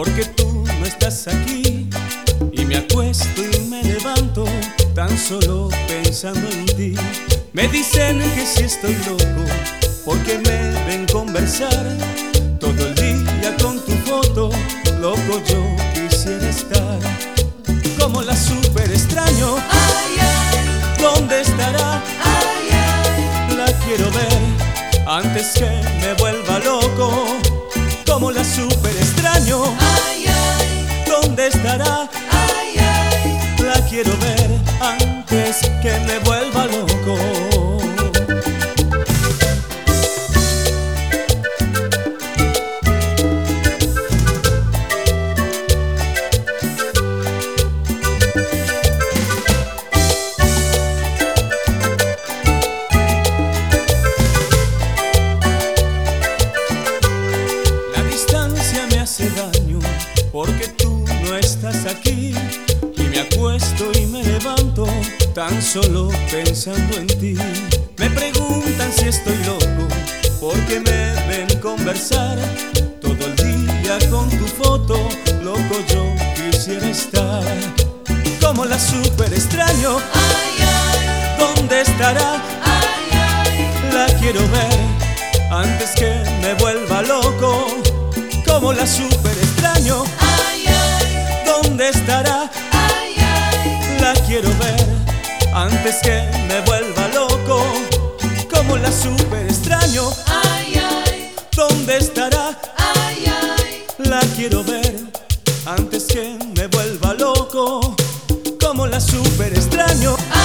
porque tú no estás aquí. Y me acuesto y me levanto tan solo pensando en ti. Me dicen que si estoy loco porque me ven conversar todo el día con tu foto. Loco yo quisiera estar, como la super extraño. Ay, ay, ¿Dónde estará? ay, ay, La quiero ver antes que me vuelva loco, como la super extraño. ay, ay, ¿Dónde estará? ay, ay. La quiero ver antes que me vuelva loco. La distancia me hace daño porque tú no estás aquí. Y me acuesto y me levanto tan solo pensando en ti. Me preguntan si estoy loco porque me ven conversar todo el día con tu foto. Loco yo quisiera estar, como la super extraño. Ay, ay, ¿Dónde estará? ay, ay, La quiero ver antes que me vuelva loco, como la super extraño. ay, ay, ¿Dónde estará? ay, ay. La quiero ver antes que me vuelva loco, como la super extraño. Ay, ay, ¿Dónde estará? ay, ay, La quiero ver antes que me vuelva loco, como la super extraño.